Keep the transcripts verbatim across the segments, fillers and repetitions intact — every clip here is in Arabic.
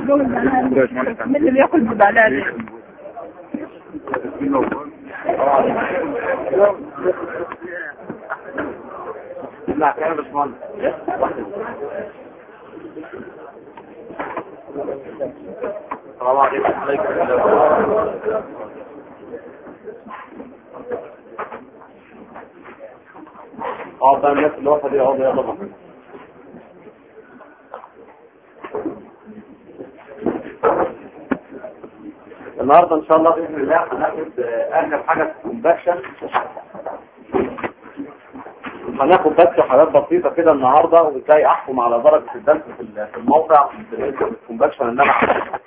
من اللي بياكل ببلاد لا كان بسمان السلام عليكم. اه ده الناس اللي واقفه دي اهو يلا بقى. النهارده ان شاء الله باذن الله هناخد اخر حاجه في الكومباكشن. هناخد بس حاجات بسيطه كده النهارده وازاي احكم على درجه الدمج في الموقع في الكومباكشن اللي انا عملته.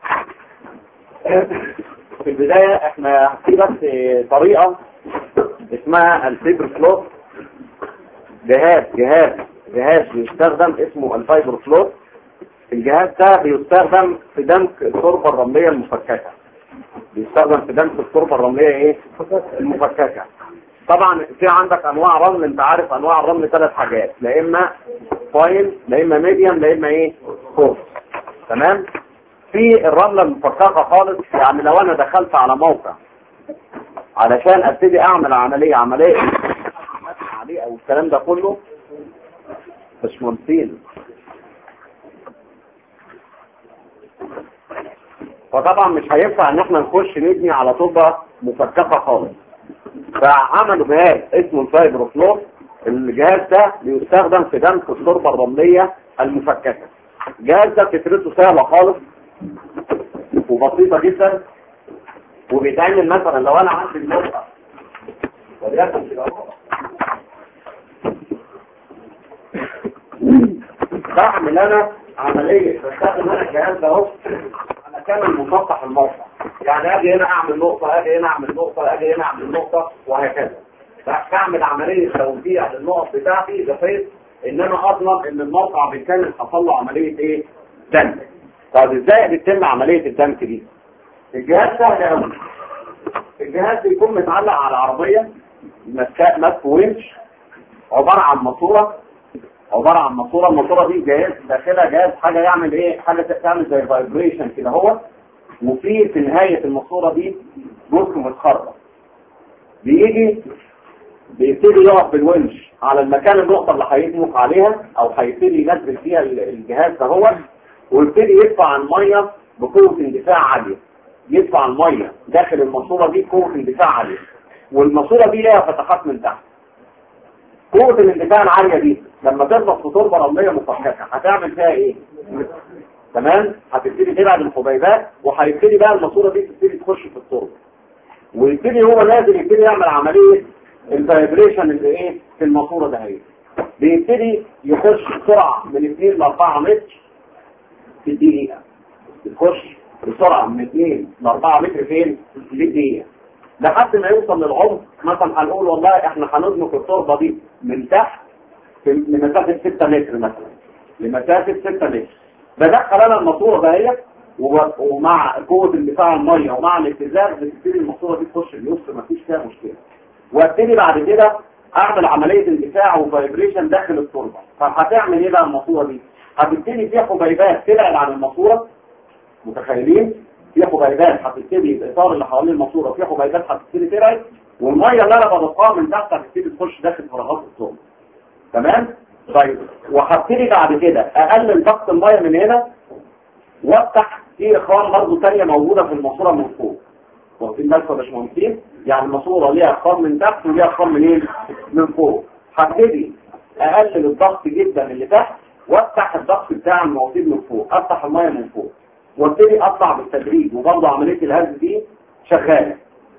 في البدايه احنا في بس طريقه اسمها الفيبر فلوت. جهاز جهاز جهاز بيستخدم اسمه الفايبر فلوت. الجهاز ده بيستخدم في دمج التربه الرمليه المفككه. بيستخدم في دمج التربه الرمليه ايه المفككه. طبعا في عندك انواع رمل، انت عارف انواع الرمل ثلاث حاجات، لا اما فاين لا اما ميديوم لا اما ايه كورس. تمام. في الرمله المفككه خالص، يعني لو انا دخلت على موقع علشان ابتدي اعمل عمليه عمليه عليه او الكلام ده كله مش ممكن، فطبعا مش هينفع ان احنا نخش نبني على تربه مفككه خالص. فعملوا جهاز اسمه الفايبر فلوت. الجهاز ده بيستخدم في دمج التربه الرمليه المفككه. الجهاز ده فكرته سهله خالص وبسيطه جدا، وبيتعمل مثلا لو انا عندي النقطه وليكن كده اهو، بعمل انا عمليه بستخدم انا الجهاز ده اهو على كامل مسطح الموقع. يعني اجي هنا اعمل نقطه، اجي هنا اعمل نقطه، اجي هنا اعمل نقطه، وهكذا. بعمل عمليه توزيع للنقط بتاعتي بحيث ان انا اضمن ان الموقع بالكامل حصل له عمليه ايه؟ دمج. طب ازاي بتتم عمليه الدمج دي؟ الجهاز سهل قوي. الجهاز بيكون متعلق على عربيه ماسك ونش عباره عن ماسوره عباره عن ماسوره الماسوره دي جهاز داخلها جهاز حاجه يعمل ايه؟ حاجه تعمل زي فايبريشن كده اهو. وفي في نهايه الماسوره دي جزء متخرج بيجي بيبتدي يقف بالونش على المكان النقطه اللي هيدمج عليها او هيبتدي ينزل فيها الجهاز ده هو، ويبتدي يدفع الميه بقوه اندفاع عاليه. يدفع الميه داخل الماسوره دي بقوه اندفاع عاليه، والماسوره دي ليها فتحات من تحت. قوه الاندفاع العاليه دي لما تضغط في تربه رمليه مفككه هتعمل فيها ايه؟ تمام. هتبتدي تبعد الحبيبات وهيبتدي بقى الماسوره دي تبتدي تخش في التربه، ويبتدي هو نازل يبتدي يعمل عمليه الفايبريشن اللي ايه في الماسوره ده. هي بيبتدي يخش بسرعه من اثنين ل أربعة متر في الدقيقه. يخش بسرعه من اثنين ل أربعة متر فين؟ في الدقيقه، لحد ما يوصل للعمق. مثلا هنقول والله احنا هنضمك التربه دي من تحت لمسافه ستة متر مثلا، لمسافه ستة متر. بدخل انا الماسوره دهيت ومع قوه اندفاع الميه ومع الاتزان بتبتدي الماسوره دي تخش النص مفيش فيها مشكله. وابتدي بعد كده اعمل عمليه اندفاع وفايبريشن داخل التربه. فهتعمل ايه بقى الماسوره دي؟ هتبتدي فيها حبيبات تبعد عن الماسوره. متخيلين؟ فيها حبيبات هتبتدي الاطار اللي حوالين الماسوره فيها حبيبات هتبتدي تبعد، والميه اللي انا بضخها من تحت هتبتدي تخش داخل فراغات التربه. تمام؟ طيب وهبتدي بعد كده اقلل ضغط الميه من هنا وافتح في اخوان برضه ثانيه موجوده في الماسوره من فوق. واخدين بالكم يا باشمهندسين؟ يعني الماسوره ليها اخوان من تحت وليها اخوان منين؟ من فوق. هبتدي اقلل الضغط جدا اللي تحت وافتح الضغط بتاع المواسير من فوق، افتح الميه من فوق وابتدي اطلع بالتدريج، وبرضه عمليه الهز دي شغاله.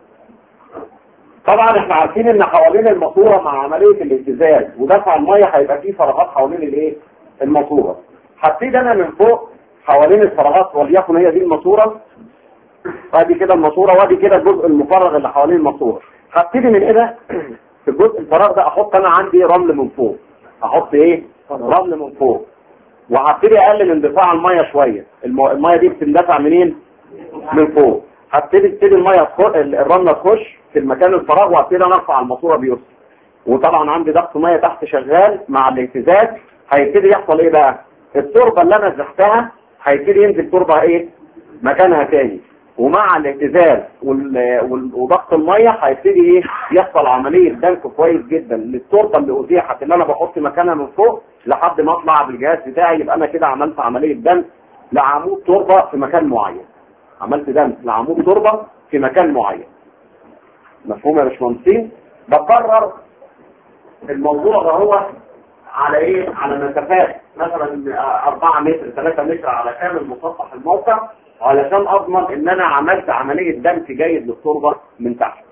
طبعا احنا عارفين ان حوالين الماسوره مع عمليه الاهتزاز ودفع الميه هيبقى فيه فراغات حوالين الايه؟ الماسوره. هبتدي انا من فوق حوالين الفراغات، وليكن هي دي الماسوره، وادي كده الماسوره، وادي كده الجزء المفرغ اللي حوالين الماسوره. هبتدي من هنا في الجزء الفراغ ده احط انا عندي رمل من فوق. احط ايه؟ رمل من فوق، وهبتدي اقلل اندفاع الميه شويه. الميه دي بتندفع منين؟ من فوق. هبتدي تبتدي الميه الرمله تخش في المكان الفراغ، وهبتدي انا ارفع الماسوره بيوصل. وطبعا عندي ضغط ميه تحت شغال مع الاهتزاز. هيبتدي يحصل ايه بقى؟ التربه اللي انا زحتها هيبتدي ينزل تربه ايه مكانها تاني، ومع الاهتزاز وضغط الميه هيبتدي ايه يحصل عمليه دنك كويس جدا للتربه اللي ازيحت اللي انا بحط مكانها من فوق لحد ما اطلع بالجهاز بتاعي. يبقى انا كده عملت عمليه دنك لعمود تربه في مكان معين، عملت دنك لعمود تربه في مكان معين. مفهوم يا باشمهندسين؟ بقرر الموضوع ده هو على ايه؟ على مسافات مثلا أربعة متر ثلاثة متر على كامل مسطح الموقع، علشان اضمن ان انا عملت عملية دمج جيد للتربة من تحت.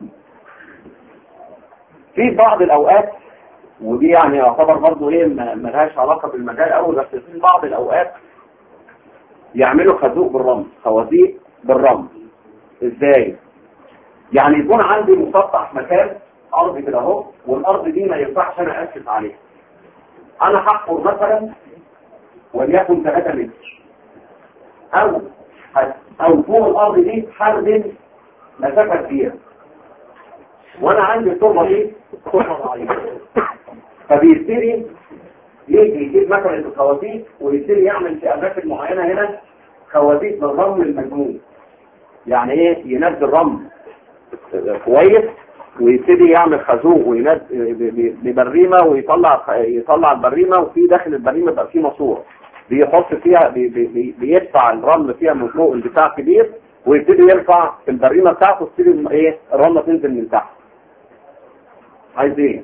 في بعض الاوقات، ودي يعني يعتبر برضه ايه ملهاش علاقة بالمجال قوي، بس في بعض الاوقات يعملوا خازوق بالرمل، خوازيق بالرمل. ازاي؟ يعني يكون عندي مسطح مكان ارض كده اهو، والارض دي ما ينفعش انا اسس عليها. انا هحفر مثلا وليكن ثلاثة متر، او او فوق الارض دي هردم مسافه كبيره، وانا عندي التربه دي تربه ضعيفه، فبيبتدي يجي يجيب مثلا الخوازيق ويبتدي يعمل في اماكن معينه هنا خوازيق بالرمل المجنون. يعني ايه؟ ينزل رمل كويس ويبتدي يعمل خازوق وينزل ببريمه ويطلع يطلع البريمه، وفي داخل البريمه بقى فيه ماسوره بيحط فيها بي بي بيدفع الرمل فيها من فوق البتاع كبير، ويبتدي يرفع في البريمه بتاعته، تبتدي ايه الرمله تنزل من تحت. عايز ايه؟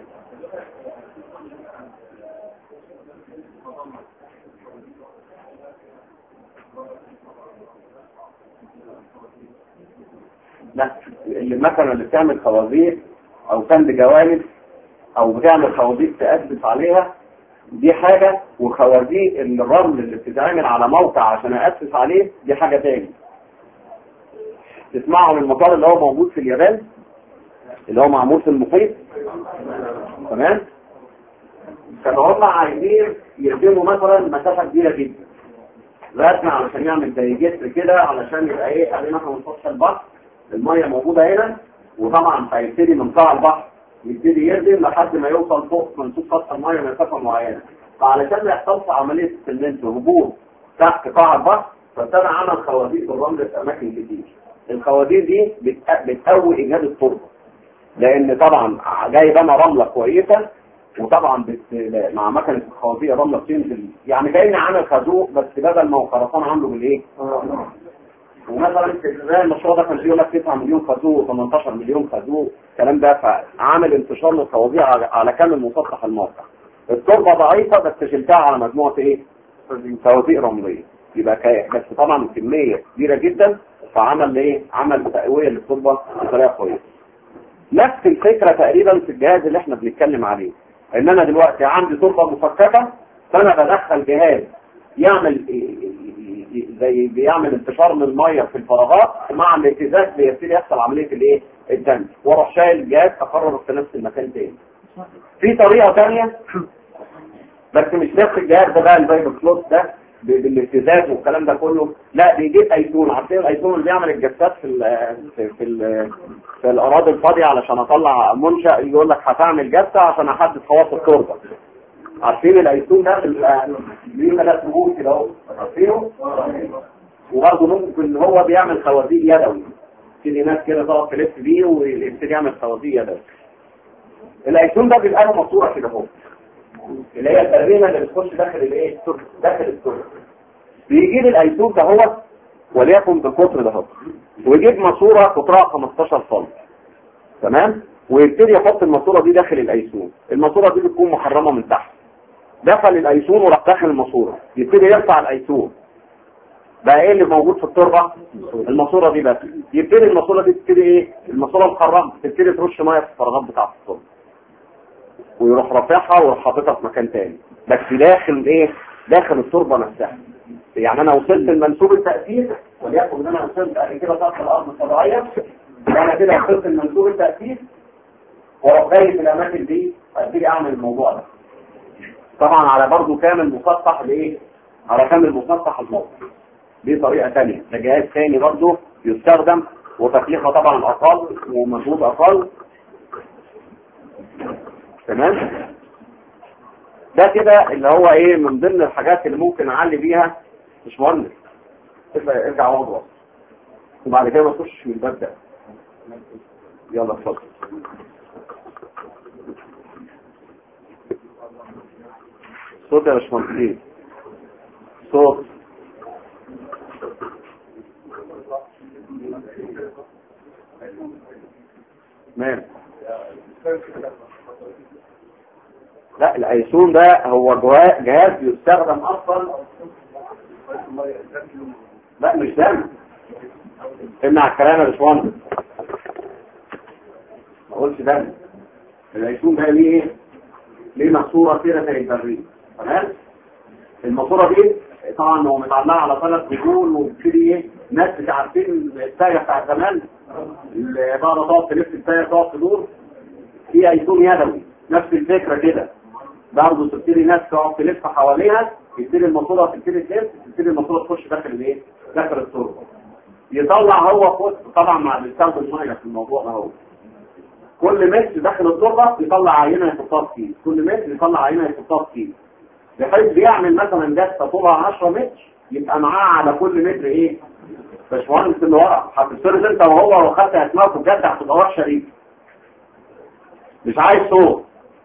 لا، اللي مثلا اللي بتعمل خوازيق او سند جوانب او بتعمل خوازيق تأسس عليها دي حاجة، وخوازيق الرمل اللي بتتعمل على موقع عشان أسس عليه دي حاجة تاني. تسمعوا من المطار اللي هو موجود في اليابان اللي هو معمول في المحيط، تمام؟ كانوا هم عايزين يخدموا مثلا مسافة كبيرة جدا، رسمة علشان يعمل زي جسر كده علشان يبقى ايه عليه مثلا من سطح البحر المية موجودة هنا، وطبعا هيبتدي من قاع البحر يبتدي يردم لحد ما يوصل فوق منسوب سطح المية مسافة معينة. فعلشان ما يحصلش عملية السلمنت وهبوط تحت قاع البحر، فابتدى عمل خوازيق بالرمل في أماكن كتير. الخوازيق دي بتقوي إيجاد التربة، لأن طبعا جايب أنا رملة كويسة، وطبعا مع مكنة الخوازيق الرملة بتنزل، يعني كأني عامل خازوق بس بدل ما هو خرسان عامله بالإيه؟ ومثلا زي المشروع ده كان بيقول لك تسعة مليون خازوق ثمانية عشر مليون خازوق، الكلام ده فعامل انتشار للخوازيق على كامل مسطح الموقع. التربه ضعيفه بس شلتها على مجموعه ايه؟ خوازيق رمليه، يبقى بس طبعا كميه كبيره جدا، فعمل ايه؟ عمل تقويه للتربه بطريقه كويسه. نفس الفكره تقريبا في الجهاز اللي احنا بنتكلم عليه، ان انا دلوقتي عندي تربه مفككه، فانا بدخل جهاز يعمل إيه؟ زي بيعمل انتشار للميه في الفراغات، مع الاهتزاز بيبتدي يحصل عمليه الايه؟ الدمج، واروح شايل الجهاز اقرر في نفس المكان تاني. في طريقه ثانيه بس مش نفس الجهاز ده بقى الفايبر كلوز ده بالاهتزاز والكلام ده كله، لا بيجيب ايسون. عارفين الايسون اللي بيعمل الجسات في ال في في, ال في الاراضي الفاضيه علشان اطلع منشأ، يقول لك هتعمل جسه عشان احدد خواص التربه. عارفين الايسون ده ليه ثلاث رجول كده اهو، عارفينه؟ وبرضه ممكن هو بيعمل خوازيق يدوي، في ناس كده تقعد تلف بيه ويبتدي يعمل خوازيق يدوي. الايسون ده بيبقى له ماسوره كده اهو، اللي هي البريمه اللي بتخش داخل الايه؟ داخل التربه. بيجيب الايسون ده هو وليكن بالقطر ده اهو، ويجيب ماسوره قطرها خمستاشر سم، تمام؟ ويبتدي يحط الماسوره دي داخل الايسون. الماسوره دي بتكون محرمه من تحت، دخل الايسون وراح داخل الماسوره، يبتدي يرفع الايسون، بقى ايه اللي موجود في التربه؟ الماسوره دي بس. يبتدي الماسوره دي تبتدي ايه؟ الماسوره المحرمه تبتدي ترش ميه في الفراغات بتاعه التربه، ويروح رافعها ويروح حاططها في مكان تاني، بس داخل ايه؟ داخل التربه نفسها. يعني انا وصلت لمنسوب التاثير، وليكن ان انا وصلت قبل كده سطح الارض الطبيعيه، انا كده وصلت لمنسوب التاثير، واروح جاي في الاماكن دي ابتدي اعمل الموضوع ده. طبعا على برضه كامل مسطح لايه؟ على كامل مسطح الموقع. دي طريقه ثانيه، ده جهاز ثاني برضه يستخدم، وتكلفه طبعا اقل ومجهود اقل، تمام؟ ده كده اللي هو ايه من ضمن الحاجات اللي ممكن اعلي بيها مش مهندس، ارجع وضع وبعد كده ما تخش من الباب ده. يلا اتفضل. صوت يا باشمهندس، صوت. ماشي. لا الايسون ده هو جهاز يستخدم اصلا. لا مش دم. امنع الكلام يا باشمهندس، ما اقولش دم. الايسون ده ليه ايه؟ ليه ماسوره كده زي البريد، تمام؟ الماسوره دي طبعا هو متعلقه على ثلاث رجول وبتدي ايه؟ ناس مش عارفين السايه بتاع زمان اللي بقى تقعد تلف السايه تقعد تدور، في ايسون يدوي نفس الفكره كده برضه، تبتدي ناس تقعد تلف حواليها، تبتدي الماسوره تبتدي تلف، تبتدي الماسوره تخش داخل الايه؟ داخل التربه. يطلع هو فوق طبعا مع بيستخدم ميه في الموضوع ده. هو كل متر داخل التربه يطلع عينه يحطها في كيس، كل متر يطلع عينه يحطها في كيس، بحيث بيعمل مثلا جثه طولها عشرة متر يبقى معاه على كل متر ايه؟ باشمهندس اللي ورا هتفترض انت وهو وخدت اسمائك بجد هتبقى وحشه ليك. مش عايز صوت.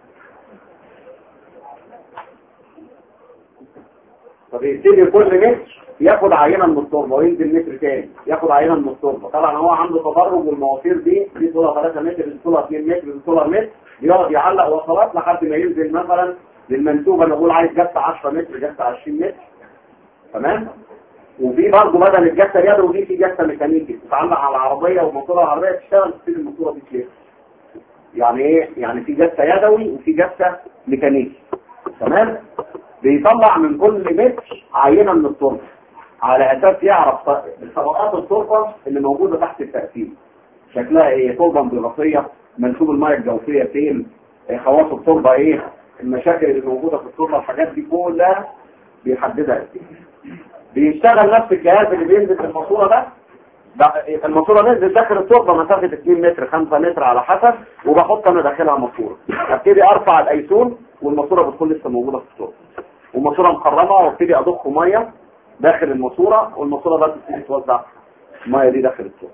فبيبتدي كل متر ياخد عينه من التربه وينزل متر تاني ياخد عينه من التربه. طبعا هو عنده تدرج والمواسير دي دي طولها ثلاثة متر، دي طولها اثنين متر، دي طولها متر، يقعد يعلق وصلات لحد ما ينزل مثلا للمنسوبه. انا بقول عايز جثه عشرة متر، جثه عشرين متر، تمام؟ وفي برضه بدل الجثه اليدوي دي في جثه ميكانيكي تتعلق على العربيه وموتورها العربيه تشتغل تشيل الموتوره دي كده. يعني ايه؟ يعني في جثه يدوي وفي جثه ميكانيكي، تمام؟ بيطلع من كل متر عينه من التربه على اساس يعرف طبقات التربه اللي موجوده تحت التأثير شكلها ايه، تربه انضغاطيه، منسوب الميه الجوفيه فين، خواص التربه ايه، المشاكل اللي موجوده في التربه، الحاجات دي كلها بيحددها. بيشتغل نفس الجهاز اللي بينزل في الماسوره ده. الماسوره نزل داخل التربه مسافه اثنين متر خمسة متر على حسب، وبحط انا داخلها ماسوره، ابتدي ارفع الايسون والماسوره بتكون لسه موجوده في التربه، والماسوره مخرمه، وابتدي اضخ ميه داخل الماسوره، والماسوره بقى تبتدي توزع الميه دي داخل التربه.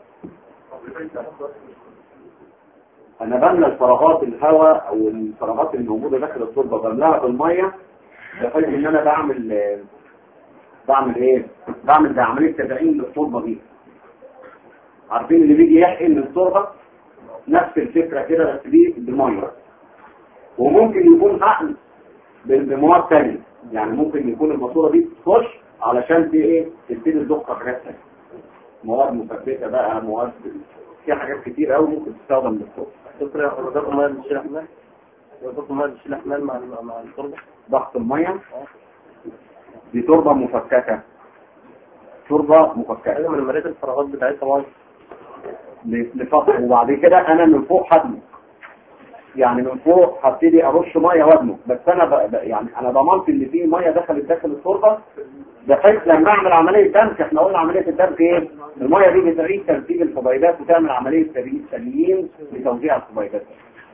انا بملى الفراغات الهواء او الفراغات اللي موجوده داخل التربه بملاها بالميه، بحيث ان انا بعمل بعمل ايه؟ بعمل ده عمليه تدعيم للتربه دي. عارفين اللي بيجي يحقن التربه نفس الفكره كده بس دي بميه، وممكن يكون حقن بمواد ثانيه، يعني ممكن يكون الماسوره دي تخش علشان دي ايه؟ تبتدي تضخ حاجات ثانيه، مواد مثبته بقى، مواد في حاجات كتير قوي ممكن تستخدم للتربه. دكتور حضرتك الميه بتشيل احمال؟ حضرتك الميه بتشيل احمال مع مع التربه؟ ضغط الميه دي تربه مفككه، تربه مفككه ايوه، من مريت الفراغات بتاعتها ميه لفتره، وبعد كده انا من فوق هدمه، يعني من فوق هبتدي ارش ميه وادمه، بس انا ب... يعني انا ضمنت ان في ميه دخلت داخل التربه، بحيث لما اعمل عمليه دمج، احنا قلنا عمليه الدمج ايه؟ الميه دي بتعيد ترتيب الحبيبات وتعمل عمليه تريد سليين لتوزيع الحبيبات.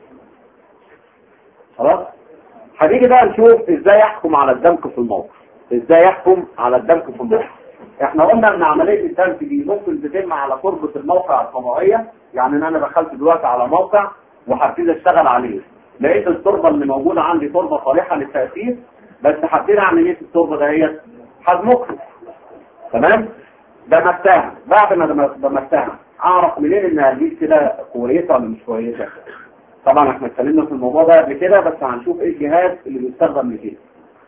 خلاص؟ هنيجي بقى نشوف ازاي يحكم على الدمج في الموقع، ازاي يحكم على الدمج في الموقع. احنا قلنا ان عمليه الدمج دي ممكن تتم على تربه الموقع الطبيعيه، يعني ان انا دخلت دلوقتي على موقع وهبتدي اشتغل عليه، لقيت التربه اللي موجوده عندي تربه صالحه للتأثير، بس هبتدي اعمل ايه في التربه دهيت؟ هدمجها، تمام؟ دمجتها، بعد ما دمجتها اعرف منين انها دي كده كويسه ولا مش كويسه؟ طبعا احنا اتكلمنا في الموضوع ده قبل كده، بس هنشوف ايه الجهاز اللي بيستخدم لكده.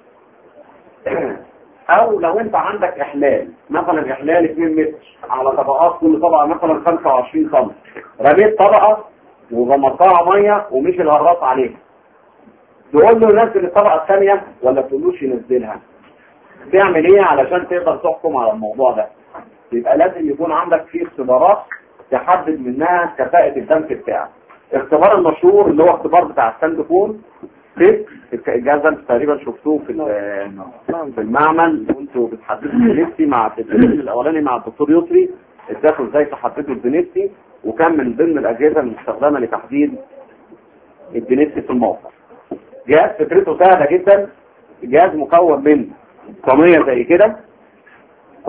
او لو انت عندك احلال، مثلا احلال اثنين متر على طبقات، كل طبقه مثلا خمسة وعشرين سم، رميت طبقه وغمرتها ميه ومشي الهراس عليها، تقول له نزل الطبقه الثانيه ولا تقولوش ينزلها؟ تعمل ايه علشان تقدر تحكم على الموضوع ده؟ يبقى لازم يكون عندك فيه اختبارات تحدد منها كفاءة الدمج بتاعك. اختبار المشهور اللي هو اختبار بتاع الساند فون، الجهاز ده تقريبا شفتوه في في المعمل، وانتوا بتحددوا البنفسي مع التدريب الاولاني مع الدكتور يسري، اداكم ازاي تحددوا البنفسي، وكان من ضمن الاجهزه المستخدمه لتحديد البنفسي في الموقع. جهاز فكرته سهله جدا، جهاز مكون من صينيه زي كده،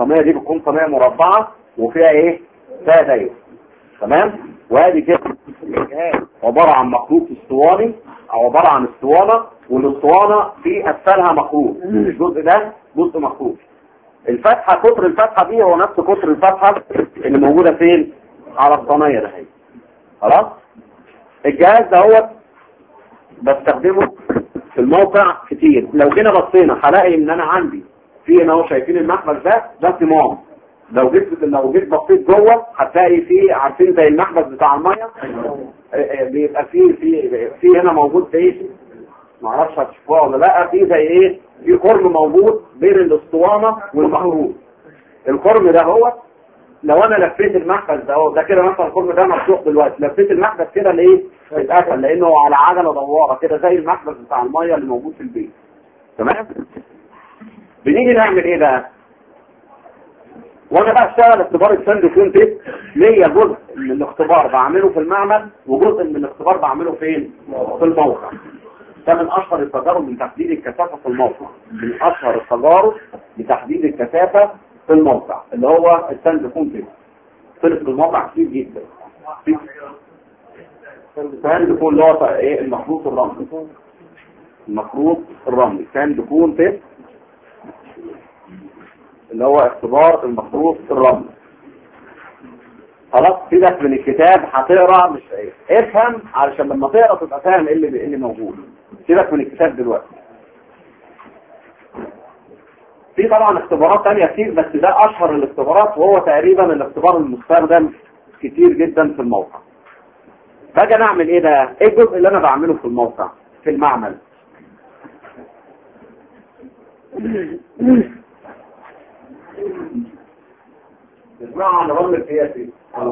الصينيه دي بتكون صينيه مربعه وفيها ايه؟ فيها دايره. تمام؟ وادي كده الجهاز عباره عن مخروط اسطواني او عباره عن اسطوانه، والاسطوانه في اسفلها مخروط. الجزء ده جزء مخروط. الفتحه قطر الفتحه دي هو نفس قطر الفتحه اللي موجوده فين؟ على الصينيه ده هي. خلاص؟ الجهاز ده هو بستخدمه في الموقع كتير. لو جينا بصينا هلاقي ان انا عندي في هنا اهو شايفين المحبس ده ده صمام. لو جيت لو جيت بصيت جوه هتلاقي في عارفين زي المحبس بتاع الميه بيبقى فيه في في هنا موجود ايه؟ ما اعرفش هتشوفوها ولا لا. في زي ايه؟ في خرم موجود بين الاسطوانه والمخروط. الخرم ده هو لو انا لفيت المحبس ده اهو ده كده مثلا الخرم ده مفتوح دلوقتي، لفيت المحبس كده لايه؟ اتقفل لانه على عجله دواره كده زي المحبس بتاع الميه اللي موجود في البيت. تمام؟ بنيجي نعمل ايه بقى؟ وانا بقى اشتغل اختبار الساند كون تيست ليا جزء من الاختبار بعمله في المعمل وجزء من الاختبار بعمله فين؟ في الموقع. ده من اشهر التجارب لتحديد الكثافه في الموقع. من اشهر التجارب لتحديد الكثافه في الموقع اللي هو الساند كون تيست. طلع في الموقع كتير جدا. الساند كون اللي هو ايه؟ المخروط الرملي. المخروط الرملي ساند كون تيست اللي هو اختبار المخروط الرملي. خلاص سيبك من الكتاب هتقرا مش ايه افهم علشان لما تقرا تبقى فاهم ايه اللي ايه اللي موجود. سيبك من الكتاب دلوقتي. في طبعا اختبارات ثانيه كتير بس ده اشهر الاختبارات وهو تقريبا الاختبار المستخدم كتير جدا في الموقع. باجي نعمل ايه ده؟ ايه الجزء اللي انا بعمله في الموقع في المعمل؟ اسمعوا عن الرمل القياسي.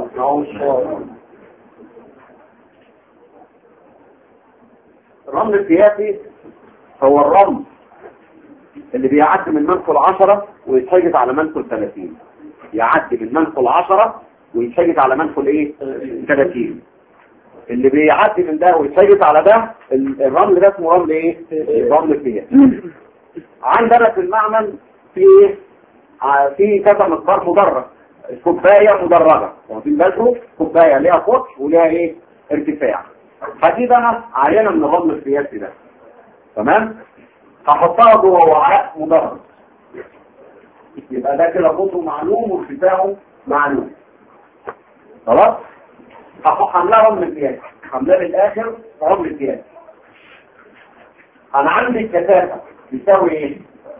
الرمل القياسي هو الرمل اللي بيعدي من منفذ عشرة ويتحجز على منفذ ثلاثين. يعدي من منفذ عشرة ويتحجز على منفذ ايه؟ ثلاثين. اللي بيعدي من ده ويتحجز على ده الرمل ده اسمه رمل ايه؟ الرمل القياسي. عندنا في المعمل في ايه؟ في كذا مقدار مدرج. كوبايه مدرجه واخدين بالكم؟ كوبايه ليها قطر وليها ايه؟ ارتفاع. هجيب انا عينه من الرمل القياسي ده. تمام؟ هحطها جوه وعاء مدرج. يبقى ده كده قطره معلوم وارتفاعه معلوم. خلاص؟ هحملها رمل قياسي. حملها للاخر رمل قياسي. انا عندي الكثافه بتساوي ايه؟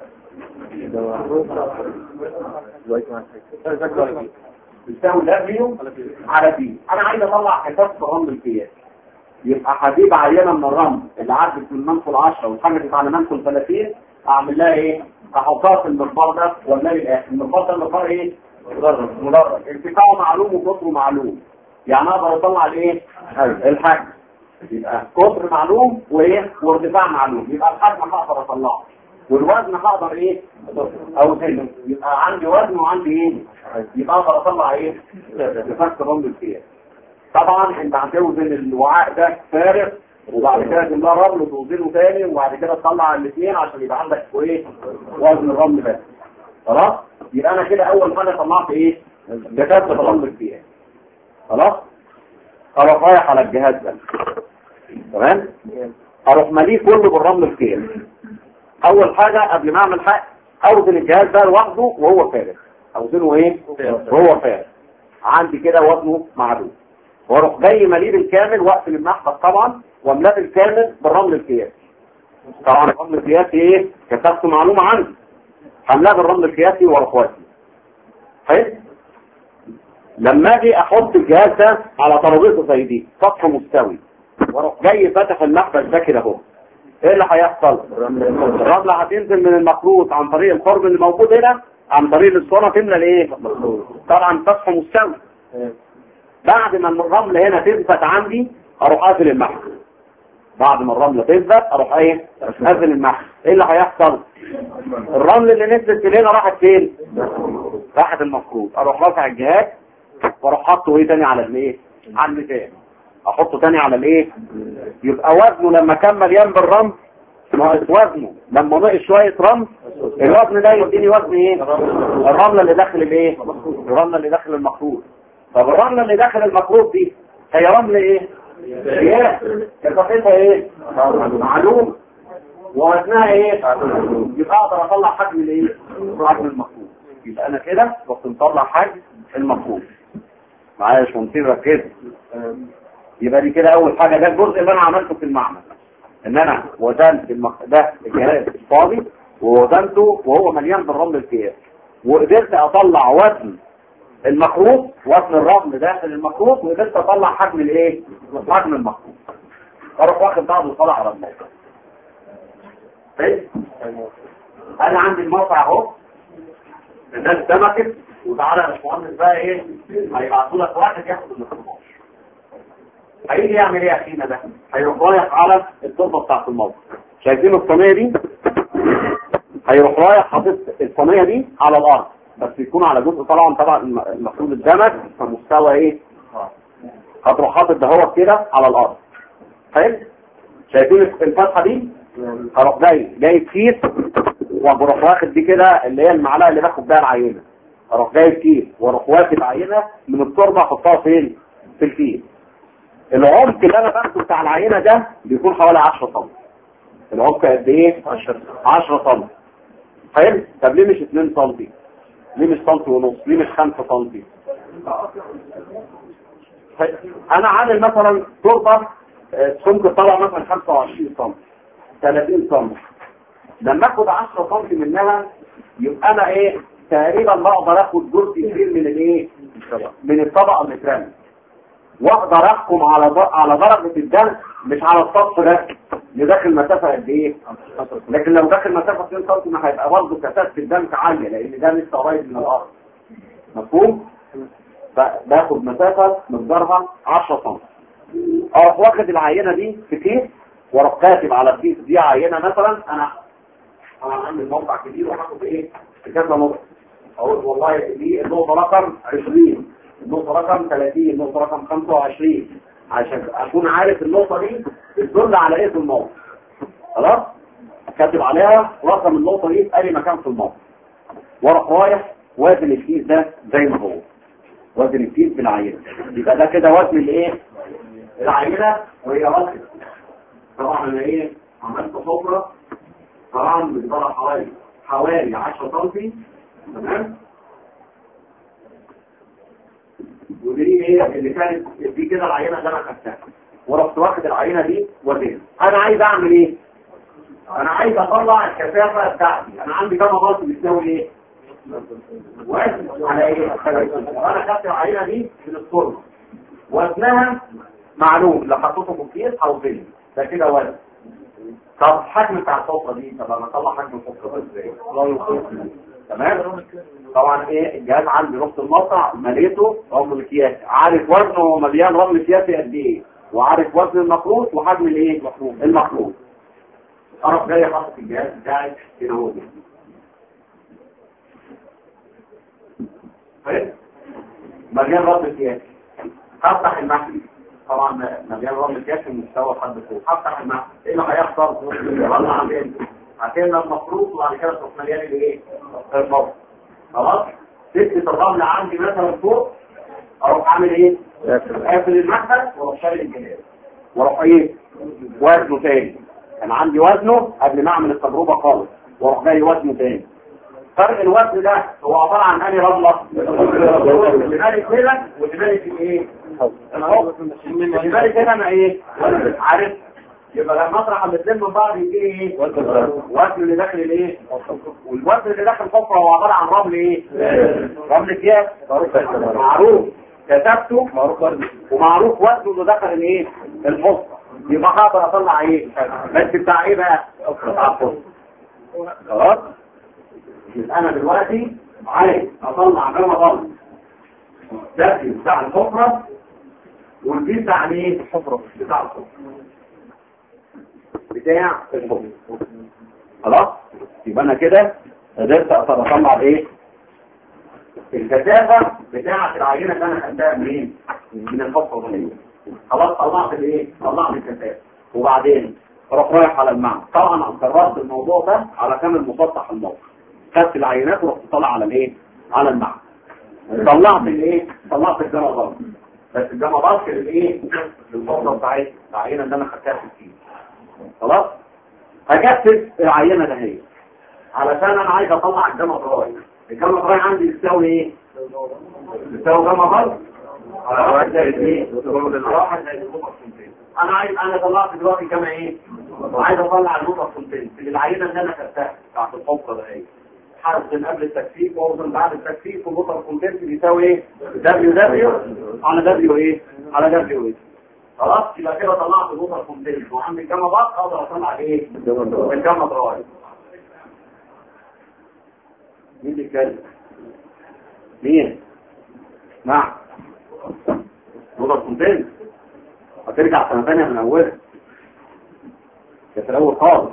بتساوي دبليو على بي. انا عايز اطلع كثافه الرمل القياسي. يبقى هجيب عينه من الرمل اللي عدت من منفذ عشرة واتحجزت على منفذ ثلاثين اعمل لها ايه؟ احطها في المربع ده ولا الاخر. المربع ده المربع ايه؟ مدرج مدرج ارتفاعه معلوم وقطره معلوم. يعني اقدر اطلع الايه؟ الحجم. يبقى قطر معلوم وايه؟ وارتفاع معلوم. يبقى الحجم هقدر اطلعه والوزن هقدر ايه؟ اوزنه. يبقى عندي وزن وعندي ايه؟ يبقى اقدر اطلع ايه؟ كثافه الرمل القياسي. طبعا انت هتوزن الوعاء ده فارغ وبعد كده تملاه رمل وتوزنه تاني وبعد كده تطلع الاثنين عشان يبقى عندك ايه؟ وزن الرمل بس. خلاص؟ يبقى انا كده اول حاجه طلعت ايه؟ كثافه الرمل القياسي. خلاص؟ اروح رايح على الجهاز ده. تمام؟ اروح ماليه كله بالرمل القياسي. اول حاجه قبل ما اعمل حاجه اوزن الجهاز ده لوحده وهو فارغ. اوزنه ايه؟ وهو فارغ. عندي كده وزنه معلوم. واروح جاي ماليه بالكامل واقفل المحبس طبعا واملاه بالكامل بالرمل القياسي. طبعا الرمل القياسي ايه؟ كثافته معلومه عندي. هملاه بالرمل القياسي واروح وزنه. حلو؟ لما اجي احط الجهاز ده على ترابيزه زي دي سطح مستوي واروح جاي فاتح المحبس ده كده اهو. ايه اللي هيحصل؟ الرمله هتنزل من المخروط عن طريق الخرم اللي موجود هنا عن طريق الاسطوانه تملى الايه؟ طبعا سطح مستوي. بعد ما الرمل هنا تثبت عندي اروح قافل المحبس. بعد ما الرمله تثبت اروح ايه؟ قافل المحبس. ايه اللي هيحصل؟ الرمل اللي نزلت هنا راحت فين؟ راحت المخروط. اروح رافع الجهاز واروح حاطه ايه تاني على الايه؟ على الميزان. احطه تاني على الايه؟ يبقى وزنه لما كان مليان بالرمل ناقص وزنه لما نقص شويه رمل الوزن ده يديني وزن ايه؟ الرملة اللي داخل الايه؟ الرملة اللي داخل المخروط. طب الرملة اللي داخل المخروط دي هي رملة ايه؟ ايه؟ كثافتها ايه؟ معلوم. ووزنها ايه؟ يبقى اقدر اطلع حجم الايه؟ حجم المخروط. يبقى انا كده كنت مطلع حجم المخروط. معايا يا شمسين ركز. يبقى دي كده اول حاجة، ده الجزء اللي انا عملته في المعمل، ان انا وزنت المخ... ده الجهاز الفاضي ووزنته وهو مليان بالرمل الكياس، وقدرت اطلع وزن المخروط، وزن الرمل داخل المخروط، وقدرت اطلع حجم الايه؟ حجم المخروط. اروح واخد بعض وطلع على الموقع. انا عندي الموقع اهو، الناس دمكت، وتعالى يا باشمهندس بقى ايه؟ هيبعتوا لك واحد ياخد الاختبار. هيجي يعمل ايه يا اخينا ده؟ هيروح رايح على التربه بتاعت الموقع. شايفين الصينيه دي؟ هيروح رايح حاطط الصينيه دي على الارض، بس يكون على جزء طبعا طبعا المفروض الدمج فمستوى ايه؟ هتروح حاطط ده هو كده على الارض. حلو؟ شايفين الفتحه دي؟ هروح جاي جايب كيس، واروح واخد دي كده اللي هي المعلقه اللي باخد بيها العينه. اروح جايب كيس واروح واخد عينه من التربه احطها فين؟ في الكيس. العمق اللي انا باخده بتاع العينه ده بيكون حوالي عشرة سم. العمق قد ايه؟ عشرة سم. حلو؟ طب ليه مش اتنين سم؟ ليه مش سم ونص؟ ليه مش خمسة سم؟ انا عامل مثلا تربه سمك طلع مثلا خمسة وعشرين سم، ثلاثين سم. لما اخد عشرة سم منها يبقى انا ايه؟ تقريبا بقدر اخد جزء كبير من الايه؟ من الطبقه اللي اترمت، واقدر احكم على على درجه الدمج مش على السطح ده اللي داخل مسافه قد ايه. لكن لو داخل مسافه اتنين سم هيبقى برضه كثافه الدمج عاليه، لان ده لسه قريب من الارض. مفهوم؟ فباخد مسافه مقدارها عشرة سم. اروح واخد العينه دي في كيس، واروح كاتب على الكيس دي عينه مثلا، انا انا عامل موقع كبير وهاخد ايه؟ في كذا نقطه. اقول والله دي النقطه رقم عشرين، النقطة رقم ثلاثين، النقطة رقم خمسة وعشرين، عشان اكون عارف النقطة دي بتدل على ايه في الموقع. خلاص؟ كاتب عليها رقم النقطة دي في اي مكان في الموقع. واروح رايح وازن الكيس ده زي ما هو. وزن الكيس بالعينة. يبقى ده كده وزن الايه؟ العينة وهي وزن. طبعا انا ايه؟ عملت حفرة طبعا بتطلع حوالي حوالي عشرة سم. تمام؟ ودي ايه اللي كانت دي كده العينه اللي انا خدتها، ورحت واخد العينه دي وزنها. انا عايز اعمل ايه؟ انا عايز اطلع الكثافه بتاعتي. انا عندي كام غلط بتساوي ايه؟ وزن على ايه؟ انا خدت العينه دي من التربه، وزنها معلوم، لو حطيته في الكيس هوزنه، ده كده وزن. طب الحجم بتاع الحفره دي، طب انا اطلع حجم الحفره ده ازاي؟ تمام؟ طبعا ايه الجهاز عندي رحت الموقع مليته رمل كياسي، عارف وزنه مليان رمل كياسي قد ايه، وعارف وزن المخروط وحجم الايه؟ المخروط. اروح جاي حاطط الجهاز بتاعي هنا اهو. طيب مليان رمل كياسي، هفتح المحل، طبعا مليان رمل كياسي من مستوى لحد فوق. هفتح المحل، ايه اللي هيحصل؟ والله عاملين هتملى المخروط وبعد كده تروح مليان الايه؟ المخروط. خلاص؟ سكة الرمل عندي مثلا فوق، اروح اعمل ايه؟ اقفل المحبس واروح شايل الجهاز، واروح ايه؟ وزنه تاني. كان عندي وزنه قبل ما اعمل التجربة خالص، واروح جاي وزنه تاني. فرق الوزن ده هو عبارة عن انهي رملة؟ الجمالي كده والجمالي في ايه؟ الجمالي كده انا ايه؟ عارف؟ يبقى لما اطرح الاثنين من بعض يجي ايه؟ وزن اللي داخل الايه؟ والوزن اللي داخل الحفره هو عباره عن رمل ايه؟ رمل كياس معروف كثافته ومعروف وزنه اللي داخل الايه؟ الحفره. يبقى هقدر اطلع ايه؟ بس بتاع ايه بقى؟ بتاع الحفره. خلاص؟ يبقى انا دلوقتي عايز اطلع جوه رمل ده بتاع الحفره، والبي بتاع ايه؟ الحفره بتاع الحفره بتاع الحفره. خلاص؟ يبقى انا كده قدرت اقدر اطلع ايه؟ الكثافه بتاعه العينه اللي انا خدتها منين؟ من الحفره دي. خلاص طلعت الايه؟ طلعت الكثافه. وبعدين اروح رايح على المعنى. طبعا انا قررت الموضوع ده على كامل مسطح الموقع، خدت العينات ورحت طالع على الايه؟ على المعنى. طلعت الايه؟ طلعت الجامعه غلط، بس الجامعه غلط للايه؟ للفتره بتاعت العينه اللي انا خدتها في الكيس. خلاص؟ هجسد العينه ده هي علشان انا عايز اطلع الجامعه دراي. الجامعه دراي عندي تساوي ايه؟ تساوي جامعه غلط على واحد زائد ايه؟ واحد زائد النقطه السنتين. انا عايز انا طلعت دلوقتي الجامعه ايه؟ عايز اطلع النقطه السنتين في العينه اللي انا خدتها بتاعت الحفره ده هي. حرصن قبل التكثيف ووزن بعد التكثيف والموتر كونتنت بيساوي ايه؟ دبليو دبليو على دبليو ايه؟ على دبليو ايه؟ خلاص يبقى كده طلعت الموتر كونتنت وعندي الجامعه بقى اقدر اطلع ايه؟ الجامعه دراي. مين اللي يتكلم؟ مين؟ نعم موتر كونتنت هترجع سنه ثانيه من اولها كانت الاول خالص.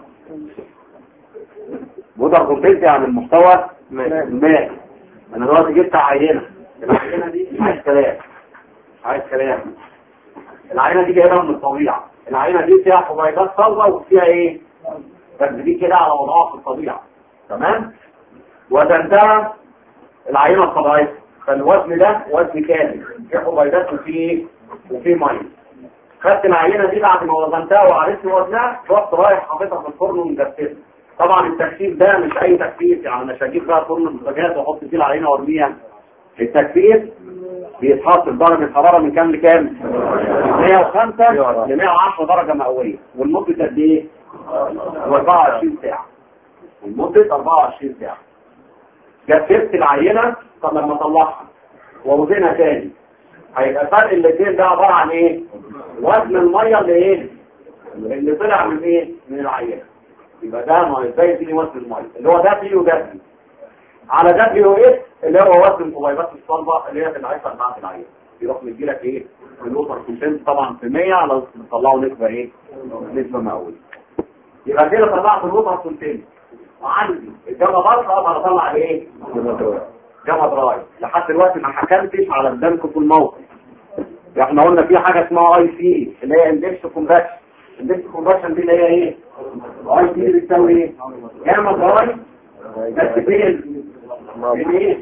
موتر كونتنت يعني المحتوى المائي. انا دلوقتي جبت عينه، العينه دي عايز كلام عايز كلام العينه دي جايبها من الطبيعه. العينه دي فيها حبيبات صلبه وفيها ايه؟ بس دي كده على وضعها في الطبيعه. تمام؟ وتنتهى العينه الطبيعيه، فالوزن ده وزن كامل، فيه حبيبات وفيه وفيه ميه. خدت العينه دي بعد ما وزنتها وعرفت وزنها، رحت رايح حاططها في الفرن ومجففها. طبعا التكثيف ده مش اي تكثيف، يعني مش هجيب بقى فرن البوتاجاز واحط فيه العينه وارميها. التكثيف بيتحط بدرجه الحراره من كام لكام؟ مية وخمسة ل مية وعشرة درجه مئويه، والمده قد ايه؟ أربعة وعشرين ساعه. والمده أربعة وعشرين ساعه. جففت العينه. طب لما اطلعها ووزنها تاني هيبقى فرق الاثنين ده عباره عن ايه؟ وزن الميه اللي ايه؟ اللي طلع من ايه؟ من العينه. يبقى ده ما ازاي يديني وزن الميه اللي هو ده فيه وده فيه على ده فيه ايه اللي هو وزن الحبيبات الصلبه اللي هي بتاعتها بعد العينه. يروح مدي لك ايه؟ الوتر كونتنت طبعا في مية على نطلعه نسبه ايه؟ نسبه مئويه. يبقى كده طلعت الوتر كونتنت وعندي الجامعه بره اقدر اطلع ايه؟ جامعه دراي. لحد دلوقتي ما حكمتش على الدمك في الموقع. احنا قلنا في حاجه اسمها اي سي اللي هي اندكس كومباكشن. اندكس كومباكشن دي اللي هي ايه؟ اي سي بتساوي ايه؟ جامعه دراي بس فين؟ فين ايه؟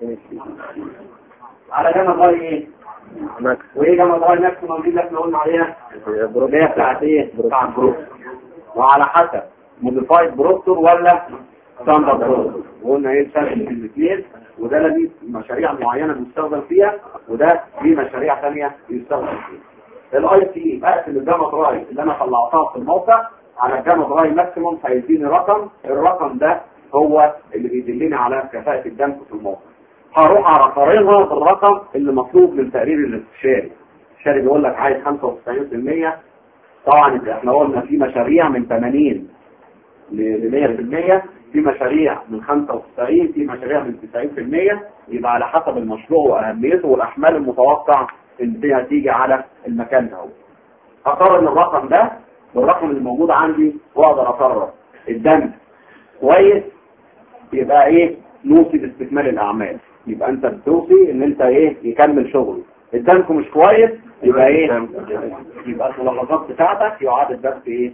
على جامعه دراي ايه؟ وايه جامعه دراي ماكسيمم دي اللي احنا قلنا عليها؟ اللي هي بتاعت ايه؟ بتاعت بروكتور. وعلى حسب موديفايد بروكتور ولا ستاندرد بروكتور. وقلنا ايه الفرق بين الاثنين، وده ليه مشاريع معينه بنستخدم فيها وده ليه مشاريع ثانيه بيستخدم فيها. الاي سي اقسم الجاما دراي اللي انا طلعتها في الموقع على الجاما دراي ماكسيموم هيديني رقم. الرقم ده هو اللي بيدلني على كفاءه الدمك في الموقع. هروح على قارنها بالرقم اللي مطلوب من تقرير الاستشاري. الاستشاري بيقول لك عايز خمسة وتسعين بالمية. طبعا احنا قلنا في مشاريع من ثمانين ل مية بالمية، في مشاريع من خمسة وتسعين، في مشاريع من تسعين بالمية. يبقى على حسب المشروع واهميته والاحمال المتوقع اللي فيها تيجي على المكان ده. هقارن الرقم ده بالرقم اللي موجود عندي واقدر اقرر الدمج كويس يبقى ايه؟ نوصي باستكمال الاعمال. يبقى انت بتوصي ان انت ايه؟ يكمل شغله. الدمج مش كويس يبقى ايه؟ يبقى الملاحظات بتاعتك يعاد الدرس ايه؟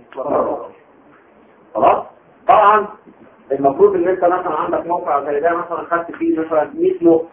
خلاص؟ طبعا المفروض ان انت مثلا عندك موقع زي ده مثلا خدت فيه مثلا مية نقطة.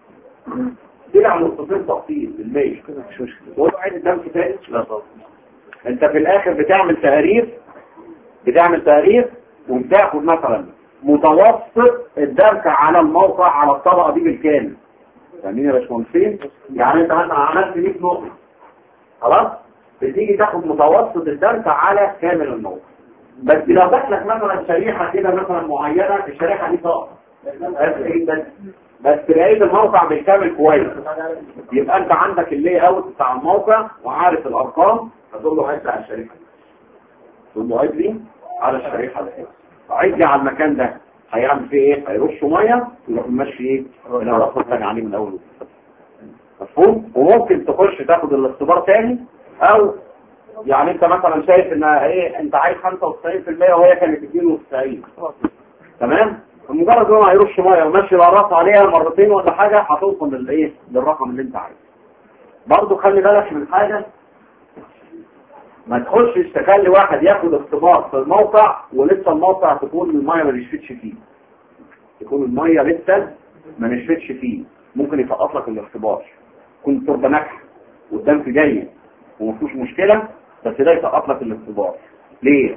طلع نقطتين تفصيل بالمية. تقول له عيد الدمج تاني؟ لا طبعا. انت في الاخر بتعمل تقرير بتعمل تقرير وبتاخد مثلا متوسط الدمج على الموقع على الطبقة دي بالكامل. فاهمين يا باشمهندسين؟ يعني انت مثلا عملت مية نقطة. خلاص؟ بتيجي تاخد متوسط الدمج على كامل الموقع. بس لو دخلك مثلا شريحة كده مثلا معينة، الشريحة دي صعبة بس بس لقيت الموقع بالكامل كويس، يبقى انت عندك اللي اوت بتاع الموقع وعارف الارقام. هتقول له عايز على الشريحة دي، تقول له عايز لي على الشريحة دي، عايز لي على المكان ده. هيعمل فيه ايه؟ هيرش ميه ويروح ماشي ايه لو رفضتك عليه من اول. مفهوم؟ وممكن تخش تاخد الاختبار تاني، او يعني انت مثلا شايف ان ايه انت عايز خمسة وتسعين بالمية وهي كانت اتنين وتسعين. تمام؟ مجرد ما هيرش ميه وماشي الراس عليها مرتين ولا حاجه هتوصل للايه؟ للرقم اللي انت عايزه. برضه خلي بالك من حاجه، ما تخشش تخلي واحد ياخد اختبار في الموقع ولسه الموقع تكون الميه ما نشفتش فيه، تكون الميه لسه ما نشفتش فيه، ممكن يسقط لك الاختبار. تكون التربه ناجحه والدم جيد ومفيش مشكله، بس ده يسقط لك الاختبار. ليه؟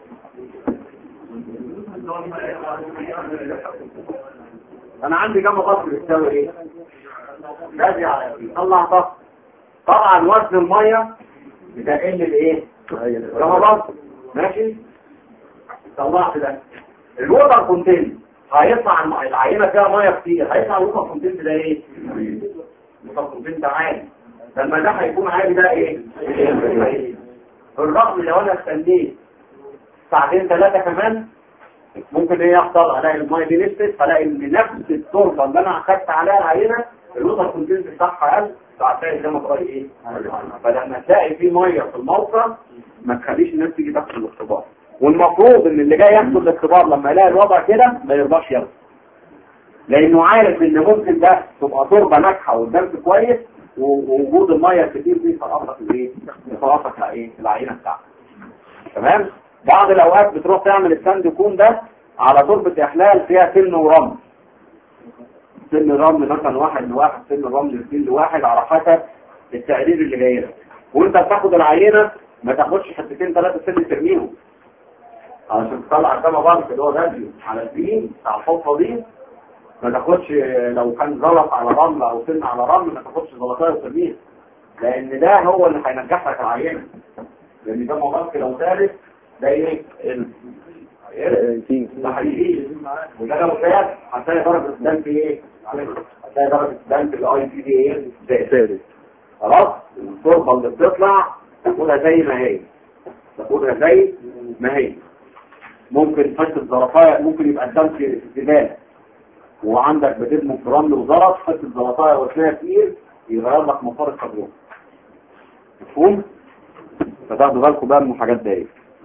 انا عندي كم ضغط بتساوي ايه؟ لازم يطلع ضغط. طبعا وزن الميه بتقل بايه؟ رمضان ماشي. طلعت ده الوتر كونتين هيطلع العينه فيها ميه كتير، هيطلع الوتر كونتين ده ايه؟ الوتر كونتين ده عالي. لما ده هيكون عالي ده ايه؟ بالرغم لو انا استنيت ساعتين ثلاثه كمان ممكن ايه يحصل؟ الاقي الميه دي نشفت، فلاقي ان نفس التربه اللي انا اخدت عليها العينه الوتر كونتين بتاعها قل، فهتلاقي زي ما تقول ايه؟ فلما تلاقي في ميه في الموقع ما تخليش الناس تيجي تاخد الاختبار. والمفروض ان اللي جاي ياخد الاختبار لما يلاقي الوضع كده ما يرضاش ياخد، لانه عارف ان ممكن ده تبقى تربه ناجحه والدم كويس ووجود الميه الكتير دي يسقطك الايه؟ يسقطك ايه؟ العينه بتاعتك. تمام؟ بعض الاوقات بتروح تعمل الساند يكون ده على تربه احلال فيها سن ورمل. سن الرمل مثلا واحد لواحد، سن الرمل اثنين لواحد، على حسب التقرير اللي جاي لك. وانت بتاخد العينه ما تاخدش حتتين ثلاثه سن ترميهم علشان تطلع كما بانك اللي هو فاليو على البين بتاع الحفره دي. ما تاخدش لو كان زلط على رمل او سن على رمل ما تاخدش زلطايه وترميها، لان ده هو اللي هينجح لك العينه. لان ده مبارك لو ثالث ده ايه؟ ده حقيقي. وده لو ثالث هتلاقي درجه الدم في ايه؟ هتلاقي درجه الدم في الاي سي دي ايه؟ ثالث. خلاص؟ التربه اللي بتطلع تاخدها زي ما هي، تاخدها زي ما هي. ممكن حته زلطايه، ممكن يبقى الدم في زباله وعندك بتدمج في رمل وزلط، حته زلطايه وتلاقيها تقيل يغير لك مسار التجربه. مفهوم؟ فتاخدوا بالكم بقى من الحاجات دي.